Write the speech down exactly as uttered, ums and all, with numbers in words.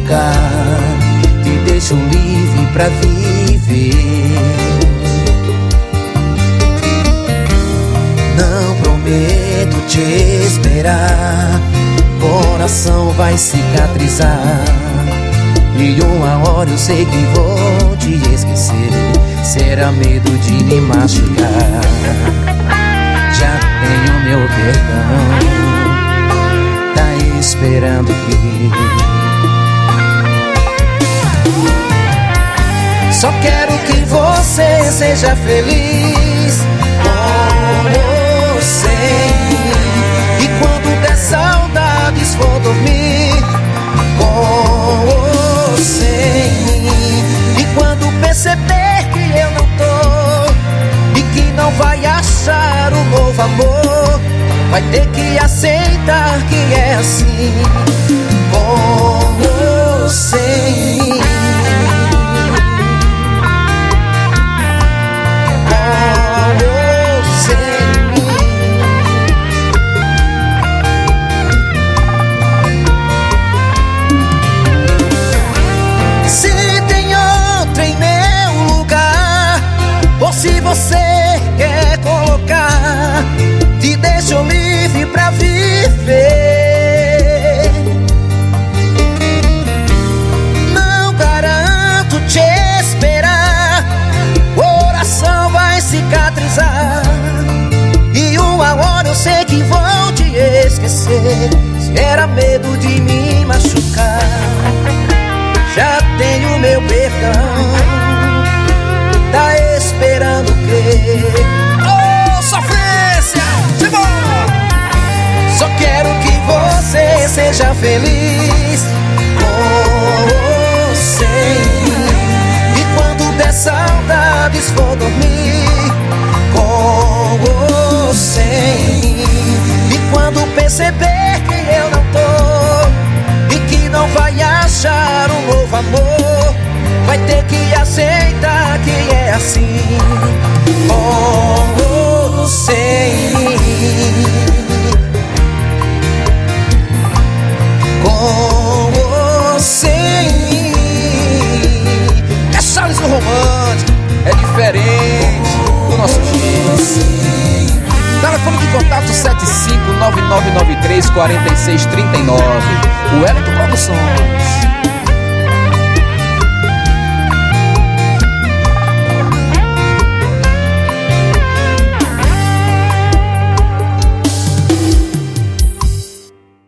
machucar, te deixo livre pra viver. Não prometo te esperar, coração vai cicatrizar, e uma hora eu sei que vou te esquecer. Será medo de me machucar. Já tenho meu perdão, tá esperando que só quero que você seja feliz com você. E quando der saudades for dormir com você. E quando perceber que eu não tô e que não vai achar um novo amor, vai ter que aceitar que é assim com você. Se você quer colocar, te deixo livre pra viver. Não garanto te esperar, coração vai cicatrizar, e uma hora eu sei que vou te esquecer. Se era medo de me machucar, já tenho meu perdão, tá esperando o quê? Oh, sofrência! Chegou! Só quero que você seja feliz com você. E quando der saudades for dormir com você. E quando perceber que eu não tô e que não vai achar um novo amor, vai ter que aceitar que é assim com você. Com você. É Charles o Romântico, é diferente do nosso jeito. Telefone de contato sete cinco nove nove nove três quatro seis três nove. O Wellington Produções.